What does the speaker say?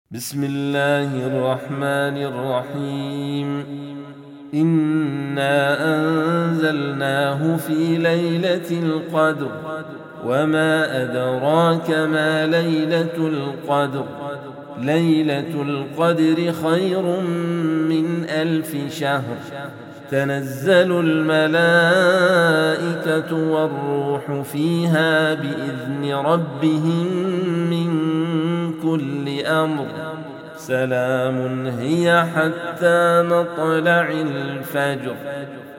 بسم الله الرحمن الرحيم. إنا أنزلناه في ليلة القدر وما أدراك ما ليلة القدر. ليلة القدر خير من 1000 شهر. تنزل الملائكة والروح فيها بإذن ربهم من كل أمر. سلام هي حتى مطلع الفجر.